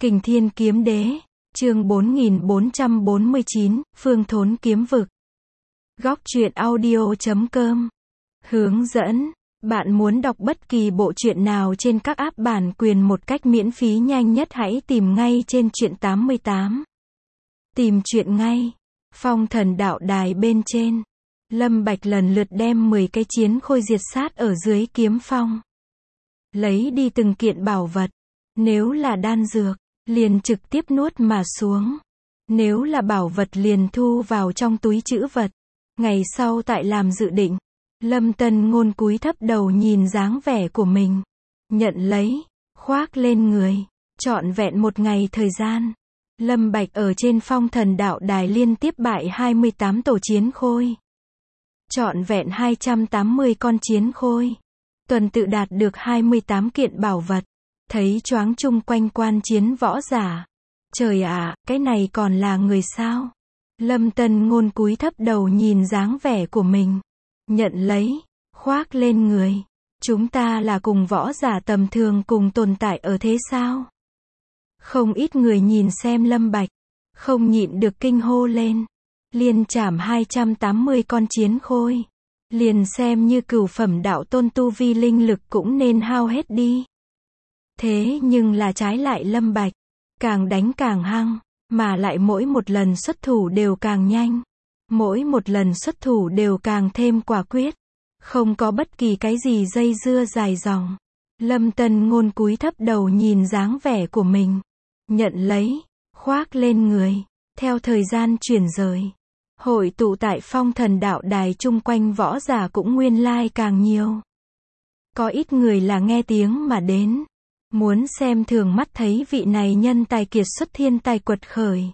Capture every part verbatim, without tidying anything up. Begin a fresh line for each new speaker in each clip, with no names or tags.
Kình Thiên Kiếm Đế, chương bốn nghìn bốn trăm bốn mươi chín, Phương Thốn Kiếm Vực. Góc truyện audio chấm com. Hướng dẫn. Bạn muốn đọc bất kỳ bộ truyện nào trên các app bản quyền một cách miễn phí nhanh nhất hãy tìm ngay trên truyện tám mươi tám. Tìm truyện ngay. Phong Thần Đạo Đài bên trên. Lâm Bạch lần lượt đem mười cái chiến khôi diệt sát ở dưới kiếm phong. Lấy đi từng kiện bảo vật. Nếu là đan dược, liền trực tiếp nuốt mà xuống. Nếu là bảo vật liền thu vào trong túi trữ vật. Ngày sau tại làm dự định. Lâm Tân Ngôn cúi thấp đầu nhìn dáng vẻ của mình. Nhận lấy, khoác lên người. Trọn vẹn một ngày thời gian. Lâm Bạch ở trên Phong Thần Đạo Đài liên tiếp bại hai mươi tám tổ chiến khôi. Trọn vẹn hai trăm tám mươi con chiến khôi. Tuần tự đạt được hai mươi tám kiện bảo vật. Thấy choáng chung quanh quan chiến võ giả. Trời ạ, cái này còn là người sao? Lâm Tân Ngôn cúi thấp đầu nhìn dáng vẻ của mình. Nhận lấy, khoác lên người. Chúng ta là cùng võ giả tầm thường cùng tồn tại ở thế sao? Không ít người nhìn xem Lâm Bạch. Không nhịn được kinh hô lên. Liên chảm hai trăm tám mươi con chiến khôi. Liền xem như cửu phẩm đạo tôn tu vi linh lực cũng nên hao hết đi. Thế nhưng là trái lại Lâm Bạch. Càng đánh càng hăng. Mà lại mỗi một lần xuất thủ đều càng nhanh. Mỗi một lần xuất thủ đều càng thêm quả quyết. Không có bất kỳ cái gì dây dưa dài dòng. Lâm Tân Ngôn cúi thấp đầu nhìn dáng vẻ của mình. Nhận lấy, khoác lên người. Theo thời gian chuyển rời. Hội tụ tại Phong Thần Đạo Đài chung quanh võ giả cũng nguyên lai càng nhiều. Có ít người là nghe tiếng mà đến. Muốn xem thường mắt thấy vị này nhân tài kiệt xuất thiên tài quật khởi.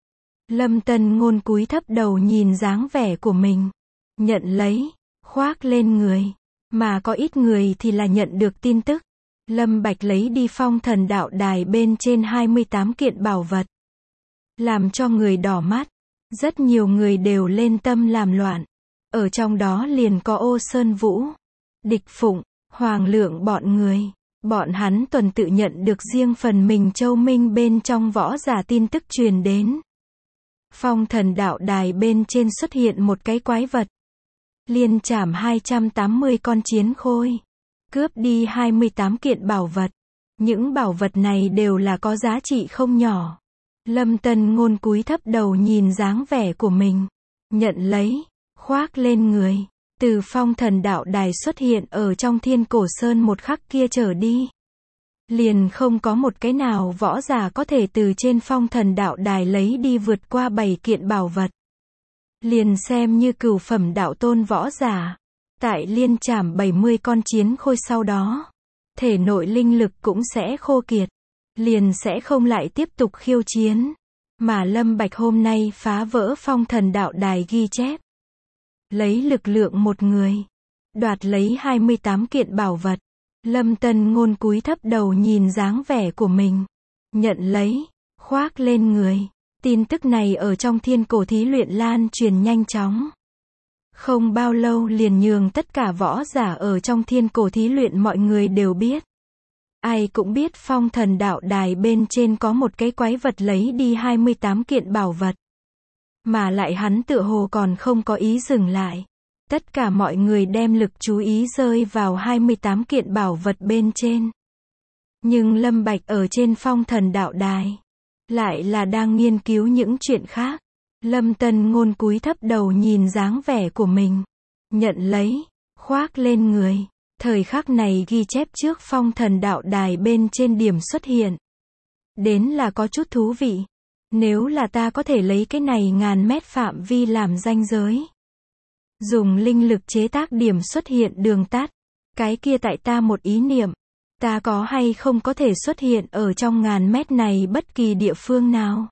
Lâm Tân Ngôn cúi thấp đầu nhìn dáng vẻ của mình. Nhận lấy, khoác lên người. Mà có ít người thì là nhận được tin tức. Lâm Bạch lấy đi Phong Thần Đạo Đài bên trên hai mươi tám kiện bảo vật. Làm cho người đỏ mắt. Rất nhiều người đều lên tâm làm loạn. Ở trong đó liền có Ô Sơn Vũ, Địch Phụng, Hoàng Lượng bọn người. Bọn hắn tuần tự nhận được riêng phần mình châu minh bên trong võ giả tin tức truyền đến. Phong Thần Đạo Đài bên trên xuất hiện một cái quái vật. Liên chảm hai trăm tám mươi con chiến khôi. Cướp đi hai mươi tám kiện bảo vật. Những bảo vật này đều là có giá trị không nhỏ. Lâm Tân Ngôn cúi thấp đầu nhìn dáng vẻ của mình. Nhận lấy, khoác lên người. Từ Phong Thần Đạo Đài xuất hiện ở trong Thiên Cổ Sơn một khắc kia trở đi. Liền không có một cái nào võ giả có thể từ trên Phong Thần Đạo Đài lấy đi vượt qua bảy kiện bảo vật. Liền xem như cửu phẩm đạo tôn võ giả. Tại liên chảm bảy mươi con chiến khôi sau đó. Thể nội linh lực cũng sẽ khô kiệt. Liền sẽ không lại tiếp tục khiêu chiến. Mà Lâm Bạch hôm nay phá vỡ Phong Thần Đạo Đài ghi chép. Lấy lực lượng một người. Đoạt lấy hai mươi tám kiện bảo vật. Lâm Tân Ngôn cúi thấp đầu nhìn dáng vẻ của mình. Nhận lấy, khoác lên người. Tin tức này ở trong Thiên Cổ Thí Luyện lan truyền nhanh chóng. Không bao lâu liền nhường tất cả võ giả ở trong Thiên Cổ Thí Luyện mọi người đều biết. Ai cũng biết Phong Thần Đạo Đài bên trên có một cái quái vật lấy đi hai mươi tám kiện bảo vật. Mà lại hắn tựa hồ còn không có ý dừng lại. Tất cả mọi người đem lực chú ý rơi vào hai mươi tám kiện bảo vật bên trên. Nhưng Lâm Bạch ở trên Phong Thần Đạo Đài. Lại là đang nghiên cứu những chuyện khác. Lâm Tân Ngôn cúi thấp đầu nhìn dáng vẻ của mình. Nhận lấy, khoác lên người. Thời khắc này ghi chép trước Phong Thần Đạo Đài bên trên điểm xuất hiện. Đến là có chút thú vị. Nếu là ta có thể lấy cái này ngàn mét phạm vi làm ranh giới. Dùng linh lực chế tác điểm xuất hiện đường tắt. Cái kia tại ta một ý niệm. Ta có hay không có thể xuất hiện ở trong ngàn mét này bất kỳ địa phương nào.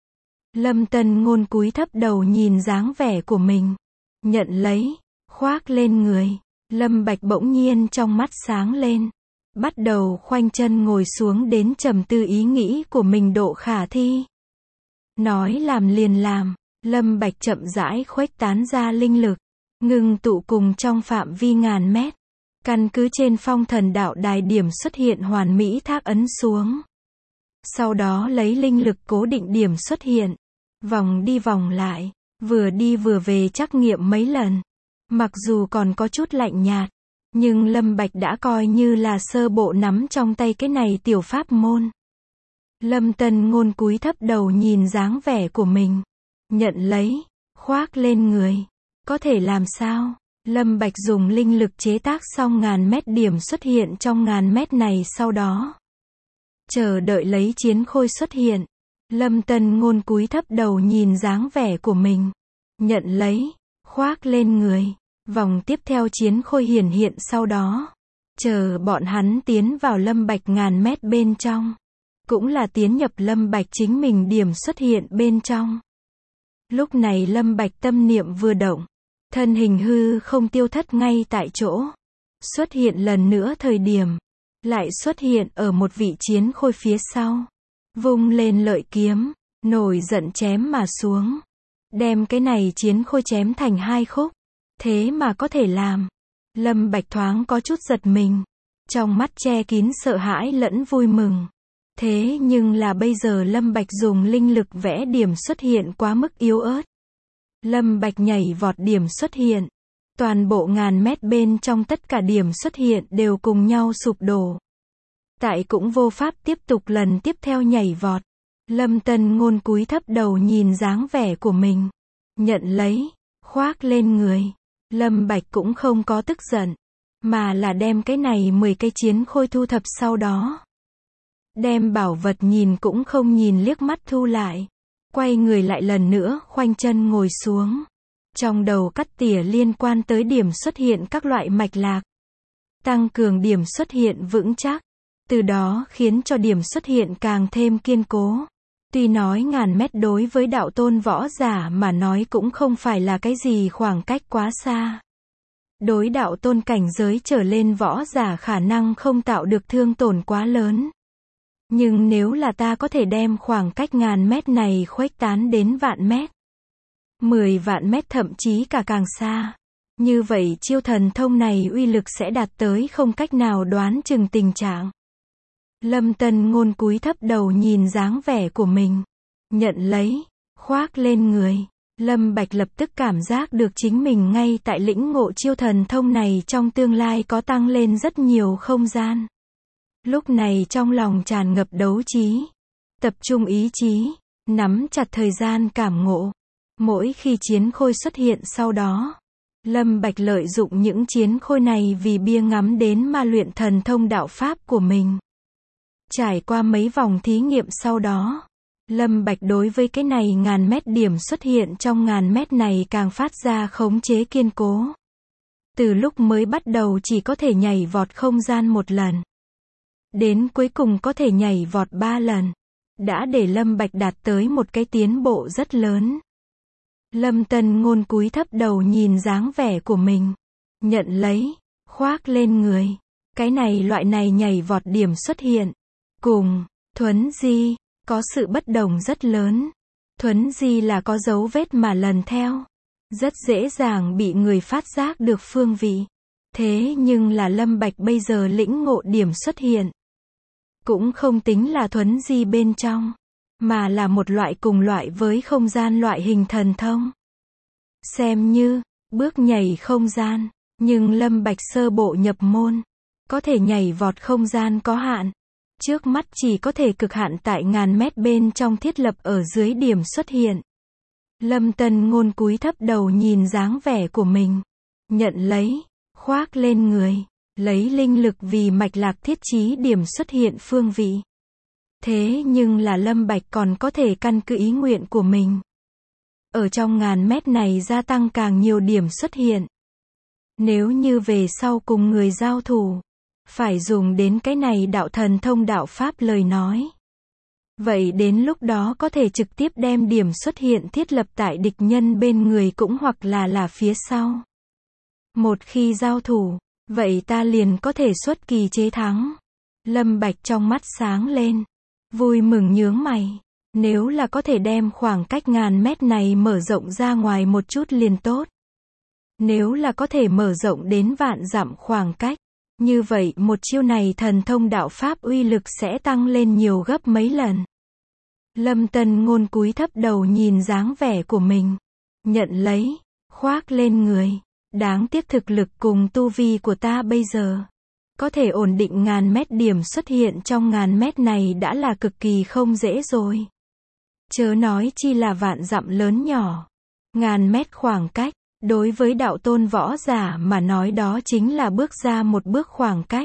Lâm Tân Ngôn cúi thấp đầu nhìn dáng vẻ của mình. Nhận lấy, khoác lên người. Lâm Bạch bỗng nhiên trong mắt sáng lên. Bắt đầu khoanh chân ngồi xuống đến trầm tư ý nghĩ của mình độ khả thi. Nói làm liền làm. Lâm Bạch chậm rãi khuếch tán ra linh lực. Ngừng tụ cùng trong phạm vi ngàn mét. Căn cứ trên Phong Thần Đạo Đài điểm xuất hiện hoàn mỹ thác ấn xuống. Sau đó lấy linh lực cố định điểm xuất hiện. Vòng đi vòng lại. Vừa đi vừa về trắc nghiệm mấy lần. Mặc dù còn có chút lạnh nhạt. Nhưng Lâm Bạch đã coi như là sơ bộ nắm trong tay cái này tiểu pháp môn. Lâm Tân Ngôn cúi thấp đầu nhìn dáng vẻ của mình. Nhận lấy. Khoác lên người. Có thể làm sao? Lâm Bạch dùng linh lực chế tác xong ngàn mét điểm xuất hiện trong ngàn mét này sau đó. Chờ đợi lấy chiến khôi xuất hiện. Lâm Tân Ngôn cúi thấp đầu nhìn dáng vẻ của mình. Nhận lấy. Khoác lên người. Vòng tiếp theo chiến khôi hiển hiện sau đó. Chờ bọn hắn tiến vào Lâm Bạch ngàn mét bên trong. Cũng là tiến nhập Lâm Bạch chính mình điểm xuất hiện bên trong. Lúc này Lâm Bạch tâm niệm vừa động. Thân hình hư không tiêu thất ngay tại chỗ. Xuất hiện lần nữa thời điểm. Lại xuất hiện ở một vị chiến khôi phía sau. Vung lên lợi kiếm. Nổi giận chém mà xuống. Đem cái này chiến khôi chém thành hai khúc. Thế mà có thể làm. Lâm Bạch thoáng có chút giật mình. Trong mắt che kín sợ hãi lẫn vui mừng. Thế nhưng là bây giờ Lâm Bạch dùng linh lực vẽ điểm xuất hiện quá mức yếu ớt. Lâm Bạch nhảy vọt điểm xuất hiện. Toàn bộ ngàn mét bên trong tất cả điểm xuất hiện đều cùng nhau sụp đổ. Tại cũng vô pháp tiếp tục lần tiếp theo nhảy vọt. Lâm Tân Ngôn cúi thấp đầu nhìn dáng vẻ của mình. Nhận lấy. Khoác lên người. Lâm Bạch cũng không có tức giận. Mà là đem cái này mười cây chiến khôi thu thập sau đó. Đem bảo vật nhìn cũng không nhìn liếc mắt thu lại. Quay người lại lần nữa khoanh chân ngồi xuống. Trong đầu cắt tỉa liên quan tới điểm xuất hiện các loại mạch lạc. Tăng cường điểm xuất hiện vững chắc. Từ đó khiến cho điểm xuất hiện càng thêm kiên cố. Tuy nói ngàn mét đối với đạo tôn võ giả mà nói cũng không phải là cái gì khoảng cách quá xa. Đối đạo tôn cảnh giới trở lên võ giả khả năng không tạo được thương tổn quá lớn. Nhưng nếu là ta có thể đem khoảng cách ngàn mét này khuếch tán đến vạn mét. Mười vạn mét thậm chí cả càng xa. Như vậy chiêu thần thông này uy lực sẽ đạt tới không cách nào đoán chừng tình trạng. Lâm Tân Ngôn cúi thấp đầu nhìn dáng vẻ của mình. Nhận lấy. Khoác lên người. Lâm Bạch lập tức cảm giác được chính mình ngay tại lĩnh ngộ chiêu thần thông này trong tương lai có tăng lên rất nhiều không gian. Lúc này trong lòng tràn ngập đấu trí. Tập trung ý chí. Nắm chặt thời gian cảm ngộ. Mỗi khi chiến khôi xuất hiện sau đó. Lâm Bạch lợi dụng những chiến khôi này vì bia ngắm đến ma luyện thần thông đạo pháp của mình. Trải qua mấy vòng thí nghiệm sau đó. Lâm Bạch đối với cái này ngàn mét điểm xuất hiện trong ngàn mét này càng phát ra khống chế kiên cố. Từ lúc mới bắt đầu chỉ có thể nhảy vọt không gian một lần. Đến cuối cùng có thể nhảy vọt ba lần. Đã để Lâm Bạch đạt tới một cái tiến bộ rất lớn. Lâm Tân Ngôn cúi thấp đầu nhìn dáng vẻ của mình. Nhận lấy. Khoác lên người. Cái này loại này nhảy vọt điểm xuất hiện. Cùng. Thuấn di. Có sự bất đồng rất lớn. Thuấn di là có dấu vết mà lần theo. Rất dễ dàng bị người phát giác được phương vị. Thế nhưng là Lâm Bạch bây giờ lĩnh ngộ điểm xuất hiện. Cũng không tính là thuấn di bên trong. Mà là một loại cùng loại với không gian loại hình thần thông. Xem như, bước nhảy không gian. Nhưng Lâm Bạch sơ bộ nhập môn. Có thể nhảy vọt không gian có hạn. Trước mắt chỉ có thể cực hạn tại ngàn mét bên trong thiết lập ở dưới điểm xuất hiện. Lâm Tân Ngôn cúi thấp đầu nhìn dáng vẻ của mình. Nhận lấy. Khoác lên người. Lấy linh lực vì mạch lạc thiết trí điểm xuất hiện phương vị. Thế nhưng là Lâm Bạch còn có thể căn cứ ý nguyện của mình. Ở trong ngàn mét này gia tăng càng nhiều điểm xuất hiện. Nếu như về sau cùng người giao thủ. Phải dùng đến cái này đạo thần thông đạo pháp lời nói. Vậy đến lúc đó có thể trực tiếp đem điểm xuất hiện thiết lập tại địch nhân bên người cũng hoặc là là phía sau. Một khi giao thủ, vậy ta liền có thể xuất kỳ chế thắng. Lâm Bạch trong mắt sáng lên. Vui mừng nhướng mày. Nếu là có thể đem khoảng cách ngàn mét này mở rộng ra ngoài một chút liền tốt. Nếu là có thể mở rộng đến vạn dặm khoảng cách. Như vậy một chiêu này thần thông đạo pháp uy lực sẽ tăng lên nhiều gấp mấy lần. Lâm Tân Ngôn cúi thấp đầu nhìn dáng vẻ của mình. Nhận lấy, khoác lên người. Đáng tiếc thực lực cùng tu vi của ta bây giờ. Có thể ổn định ngàn mét điểm xuất hiện trong ngàn mét này đã là cực kỳ không dễ rồi. Chớ nói chi là vạn dặm lớn nhỏ. Ngàn mét khoảng cách, đối với đạo tôn võ giả mà nói đó chính là bước ra một bước khoảng cách.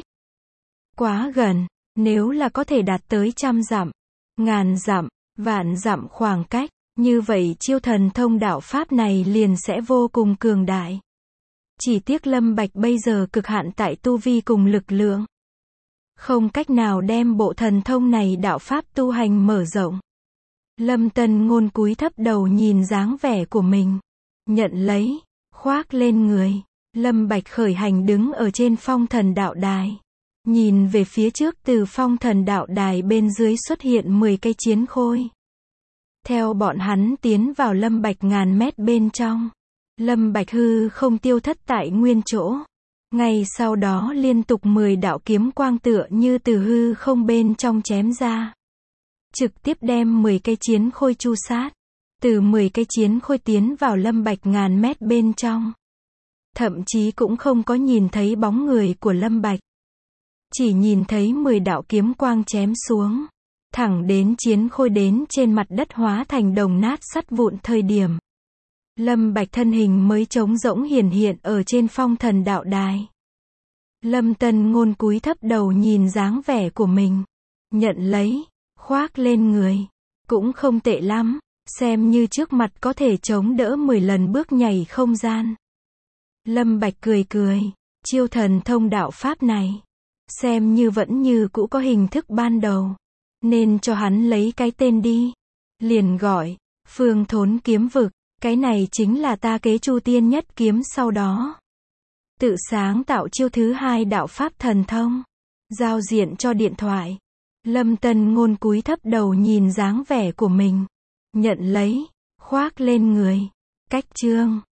Quá gần, nếu là có thể đạt tới trăm dặm, ngàn dặm, vạn dặm khoảng cách, như vậy chiêu thần thông đạo pháp này liền sẽ vô cùng cường đại. Chỉ tiếc Lâm Bạch bây giờ cực hạn tại tu vi cùng lực lượng. Không cách nào đem bộ thần thông này đạo pháp tu hành mở rộng. Lâm Tân Ngôn cúi thấp đầu nhìn dáng vẻ của mình. Nhận lấy, khoác lên người. Lâm Bạch khởi hành đứng ở trên phong thần đạo đài. Nhìn về phía trước từ phong thần đạo đài bên dưới xuất hiện mười cây chiến khôi. Theo bọn hắn tiến vào Lâm Bạch ngàn mét bên trong. Lâm Bạch hư không tiêu thất tại nguyên chỗ. Ngay sau đó liên tục mười đạo kiếm quang tựa như từ hư không bên trong chém ra. Trực tiếp đem mười cây chiến khôi chu sát. Từ mười cây chiến khôi tiến vào Lâm Bạch ngàn mét bên trong. Thậm chí cũng không có nhìn thấy bóng người của Lâm Bạch. Chỉ nhìn thấy mười đạo kiếm quang chém xuống. Thẳng đến chiến khôi đến trên mặt đất hóa thành đồng nát sắt vụn thời điểm. Lâm Bạch thân hình mới trống rỗng hiển hiện ở trên phong thần đạo đài. Lâm Tân Ngôn cúi thấp đầu nhìn dáng vẻ của mình. Nhận lấy, khoác lên người. Cũng không tệ lắm, xem như trước mặt có thể chống đỡ mười lần bước nhảy không gian. Lâm Bạch cười cười, chiêu thần thông đạo pháp này. Xem như vẫn như cũ có hình thức ban đầu. Nên cho hắn lấy cái tên đi. Liền gọi, Phương Thốn Kiếm Vực. Cái này chính là ta kế Chu Tiên Nhất Kiếm sau đó. Tự sáng tạo chiêu thứ hai đạo pháp thần thông. Giao diện cho điện thoại. Lâm Tân Ngôn cúi thấp đầu nhìn dáng vẻ của mình. Nhận lấy, khoác lên người. Cách chương